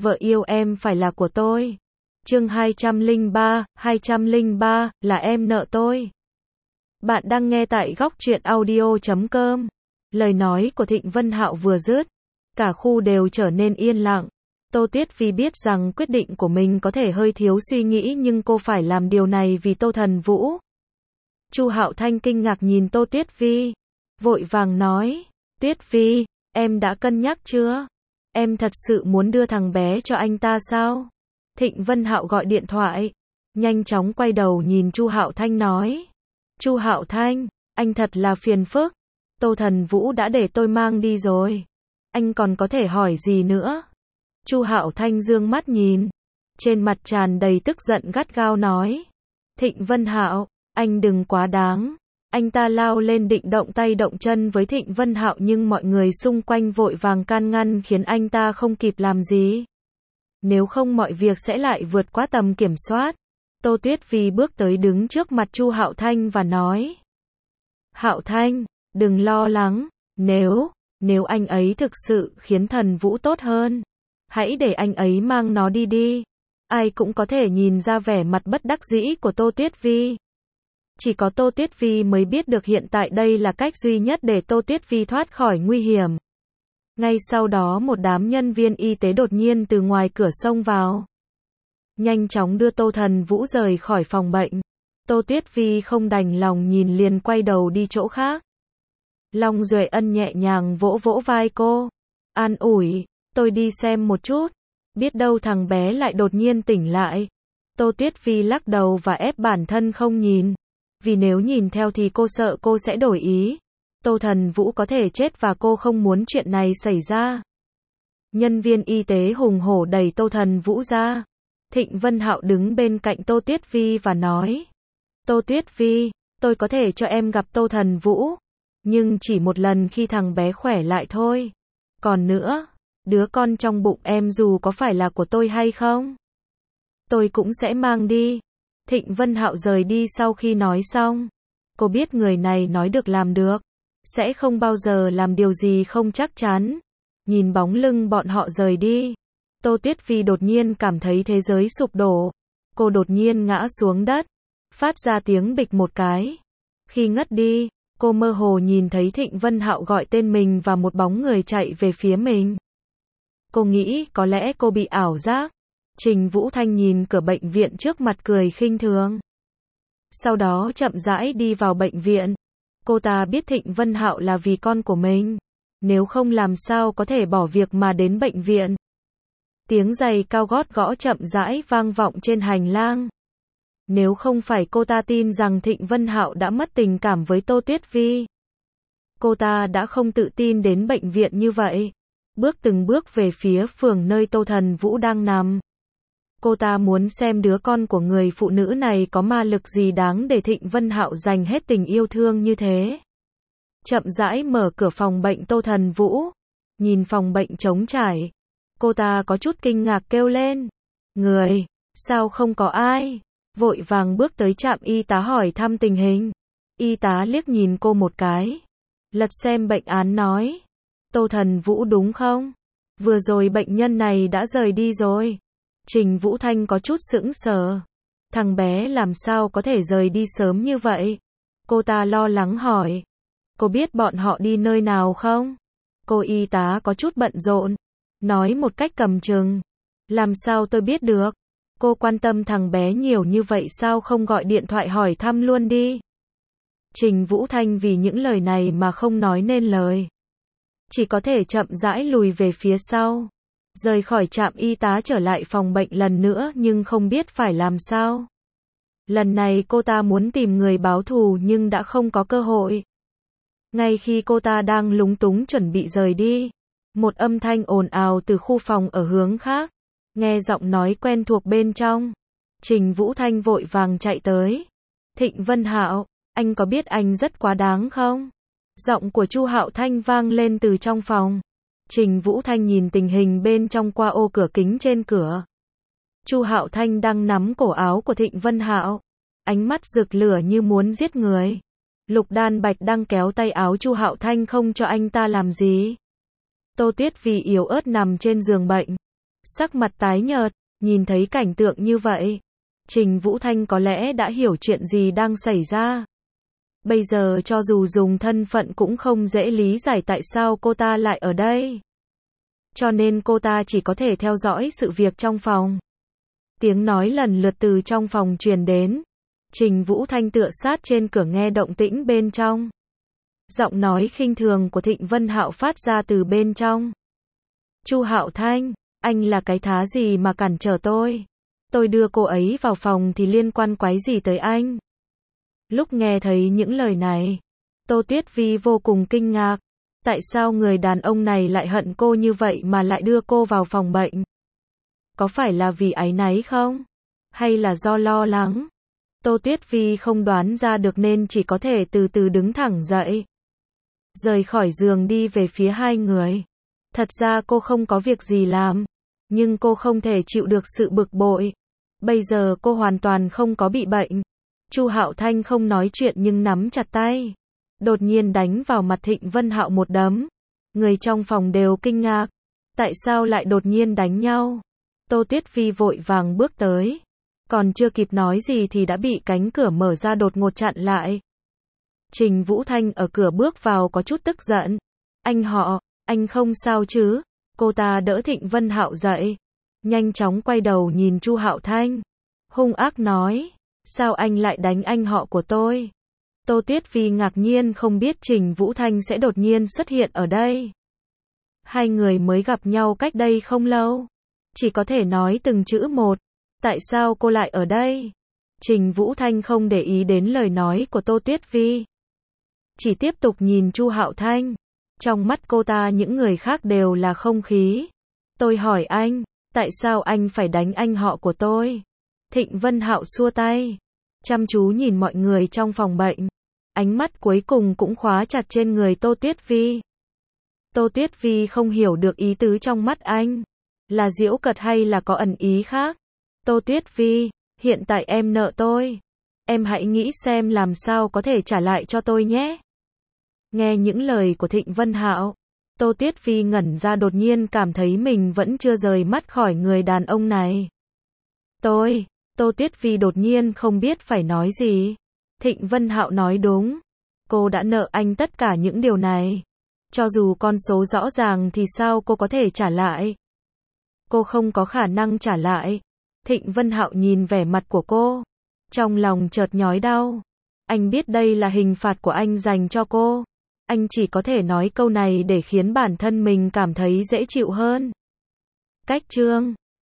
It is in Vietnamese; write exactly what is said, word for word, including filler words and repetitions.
vợ yêu em phải là của tôi. Chương hai trăm lẻ ba, hai trăm lẻ ba, là em nợ tôi. Bạn đang nghe tại góc truyện audio chấm com. Lời nói của Thịnh Vân Hạo vừa dứt, cả khu đều trở nên yên lặng. Tô Tuyết Vi biết rằng quyết định của mình có thể hơi thiếu suy nghĩ, nhưng cô phải làm điều này vì Tô Thần Vũ. Chu Hạo Thanh kinh ngạc nhìn Tô Tuyết Vi, vội vàng nói, Tuyết Vi, em đã cân nhắc chưa? Em thật sự muốn đưa thằng bé cho anh ta sao? Thịnh Vân Hạo gọi điện thoại, nhanh chóng quay đầu nhìn Chu Hạo Thanh nói, Chu Hạo Thanh, anh thật là phiền phức. Tô Thần Vũ đã để tôi mang đi rồi, anh còn có thể hỏi gì nữa? Chu Hạo Thanh dương mắt nhìn, trên mặt tràn đầy tức giận, gắt gao nói, Thịnh Vân Hạo, anh đừng quá đáng. Anh ta lao lên định động tay động chân với Thịnh Vân Hạo, nhưng mọi người xung quanh vội vàng can ngăn khiến anh ta không kịp làm gì. Nếu không mọi việc sẽ lại vượt quá tầm kiểm soát. Tô Tuyết Vi bước tới đứng trước mặt Chu Hạo Thanh và nói, Hạo Thanh, đừng lo lắng, nếu, nếu anh ấy thực sự khiến Thần Vũ tốt hơn, hãy để anh ấy mang nó đi đi. Ai cũng có thể nhìn ra vẻ mặt bất đắc dĩ của Tô Tuyết Vi. Chỉ có Tô Tuyết Vi mới biết được hiện tại đây là cách duy nhất để Tô Tuyết Vi thoát khỏi nguy hiểm. Ngay sau đó một đám nhân viên y tế đột nhiên từ ngoài cửa xông vào, nhanh chóng đưa Tô Thần Vũ rời khỏi phòng bệnh. Tô Tuyết Vi không đành lòng nhìn, liền quay đầu đi chỗ khác. Long Duệ Ân nhẹ nhàng vỗ vỗ vai cô, an ủi, tôi đi xem một chút, biết đâu thằng bé lại đột nhiên tỉnh lại. Tô Tuyết Vi lắc đầu và ép bản thân không nhìn, vì nếu nhìn theo thì cô sợ cô sẽ đổi ý. Tô Thần Vũ có thể chết và cô không muốn chuyện này xảy ra. Nhân viên y tế hùng hổ đẩy Tô Thần Vũ ra. Thịnh Vân Hạo đứng bên cạnh Tô Tuyết Vi và nói, Tô Tuyết Vi, tôi có thể cho em gặp Tô Thần Vũ, nhưng chỉ một lần khi thằng bé khỏe lại thôi. Còn nữa, đứa con trong bụng em dù có phải là của tôi hay không, tôi cũng sẽ mang đi. Thịnh Vân Hạo rời đi sau khi nói xong. Cô biết người này nói được làm được, sẽ không bao giờ làm điều gì không chắc chắn. Nhìn bóng lưng bọn họ rời đi, Tô Tuyết Vi đột nhiên cảm thấy thế giới sụp đổ. Cô đột nhiên ngã xuống đất, phát ra tiếng bịch một cái. Khi ngất đi, cô mơ hồ nhìn thấy Thịnh Vân Hạo gọi tên mình và một bóng người chạy về phía mình. Cô nghĩ có lẽ cô bị ảo giác. Trình Vũ Thanh nhìn cửa bệnh viện trước mặt cười khinh thường, sau đó chậm rãi đi vào bệnh viện. Cô ta biết Thịnh Vân Hạo là vì con của mình, nếu không làm sao có thể bỏ việc mà đến bệnh viện. Tiếng giày cao gót gõ chậm rãi vang vọng trên hành lang. Nếu không phải cô ta tin rằng Thịnh Vân Hạo đã mất tình cảm với Tô Tuyết Vi, cô ta đã không tự tin đến bệnh viện như vậy. Bước từng bước về phía phường nơi Tô Thần Vũ đang nằm. Cô ta muốn xem đứa con của người phụ nữ này có ma lực gì đáng để Thịnh Vân Hạo dành hết tình yêu thương như thế. Chậm rãi mở cửa phòng bệnh Tô Thần Vũ, nhìn phòng bệnh trống trải, cô ta có chút kinh ngạc kêu lên, người, sao không có ai? Vội vàng bước tới trạm y tá hỏi thăm tình hình. Y tá liếc nhìn cô một cái, lật xem bệnh án nói, Tô Thần Vũ đúng không? Vừa rồi bệnh nhân này đã rời đi rồi. Trình Vũ Thanh có chút sững sờ. Thằng bé làm sao có thể rời đi sớm như vậy? Cô ta lo lắng hỏi. Cô biết bọn họ đi nơi nào không? Cô y tá có chút bận rộn, nói một cách cầm chừng. Làm sao tôi biết được? Cô quan tâm thằng bé nhiều như vậy sao không gọi điện thoại hỏi thăm luôn đi? Trình Vũ Thanh vì những lời này mà không nói nên lời, chỉ có thể chậm rãi lùi về phía sau, rời khỏi trạm y tá trở lại phòng bệnh lần nữa, nhưng không biết phải làm sao. Lần này cô ta muốn tìm người báo thù nhưng đã không có cơ hội. Ngay khi cô ta đang lúng túng chuẩn bị rời đi, một âm thanh ồn ào từ khu phòng ở hướng khác, nghe giọng nói quen thuộc bên trong. Trình Vũ Thanh vội vàng chạy tới. Thịnh Vân Hạo, anh có biết anh rất quá đáng không? Giọng của Chu Hạo Thanh vang lên từ trong phòng. Trình Vũ Thanh nhìn tình hình bên trong qua ô cửa kính trên cửa. Chu Hạo Thanh đang nắm cổ áo của Thịnh Vân Hạo, ánh mắt rực lửa như muốn giết người. Lục Đan Bạch đang kéo tay áo Chu Hạo Thanh không cho anh ta làm gì. Tô Tuyết vì yếu ớt nằm trên giường bệnh, sắc mặt tái nhợt, nhìn thấy cảnh tượng như vậy. Trình Vũ Thanh có lẽ đã hiểu chuyện gì đang xảy ra. Bây giờ cho dù dùng thân phận cũng không dễ lý giải tại sao cô ta lại ở đây. Cho nên cô ta chỉ có thể theo dõi sự việc trong phòng. Tiếng nói lần lượt từ trong phòng truyền đến. Trình Vũ Thanh tựa sát trên cửa nghe động tĩnh bên trong. Giọng nói khinh thường của Thịnh Vân Hạo phát ra từ bên trong. Chu Hạo Thanh, anh là cái thá gì mà cản trở tôi? Tôi đưa cô ấy vào phòng thì liên quan quái gì tới anh? Lúc nghe thấy những lời này, Tô Tuyết Vi vô cùng kinh ngạc. Tại sao người đàn ông này lại hận cô như vậy mà lại đưa cô vào phòng bệnh? Có phải là vì áy náy không? Hay là do lo lắng? Tô Tuyết Vi không đoán ra được nên chỉ có thể từ từ đứng thẳng dậy. Rời khỏi giường đi về phía hai người. Thật ra cô không có việc gì làm, nhưng cô không thể chịu được sự bực bội. Bây giờ cô hoàn toàn không có bị bệnh. Chu Hạo Thanh không nói chuyện nhưng nắm chặt tay. Đột nhiên đánh vào mặt Thịnh Vân Hạo một đấm. Người trong phòng đều kinh ngạc. Tại sao lại đột nhiên đánh nhau? Tô Tuyết Vi vội vàng bước tới. Còn chưa kịp nói gì thì đã bị cánh cửa mở ra đột ngột chặn lại. Trình Vũ Thanh ở cửa bước vào có chút tức giận. Anh họ, anh không sao chứ? Cô ta đỡ Thịnh Vân Hạo dậy. Nhanh chóng quay đầu nhìn Chu Hạo Thanh. Hung ác nói. Sao anh lại đánh anh họ của tôi? Tô Tuyết Vi ngạc nhiên không biết Trình Vũ Thanh sẽ đột nhiên xuất hiện ở đây. Hai người mới gặp nhau cách đây không lâu. Chỉ có thể nói từng chữ một. Tại sao cô lại ở đây? Trình Vũ Thanh không để ý đến lời nói của Tô Tuyết Vi. Chỉ tiếp tục nhìn Chu Hạo Thanh. Trong mắt cô ta những người khác đều là không khí. Tôi hỏi anh, tại sao anh phải đánh anh họ của tôi? Thịnh Vân Hạo xua tay. Chăm chú nhìn mọi người trong phòng bệnh. Ánh mắt cuối cùng cũng khóa chặt trên người Tô Tuyết Vi. Tô Tuyết Vi không hiểu được ý tứ trong mắt anh. Là giễu cợt hay là có ẩn ý khác? Tô Tuyết Vi, hiện tại em nợ tôi. Em hãy nghĩ xem làm sao có thể trả lại cho tôi nhé. Nghe những lời của Thịnh Vân Hạo, Tô Tuyết Vi ngẩn ra đột nhiên cảm thấy mình vẫn chưa rời mắt khỏi người đàn ông này. Tôi, Tô Tuyết Vi đột nhiên không biết phải nói gì. Thịnh Vân Hạo nói đúng. Cô đã nợ anh tất cả những điều này. Cho dù con số rõ ràng thì sao cô có thể trả lại? Cô không có khả năng trả lại. Thịnh Vân Hạo nhìn vẻ mặt của cô. Trong lòng chợt nhói đau. Anh biết đây là hình phạt của anh dành cho cô. Anh chỉ có thể nói câu này để khiến bản thân mình cảm thấy dễ chịu hơn. Cách chương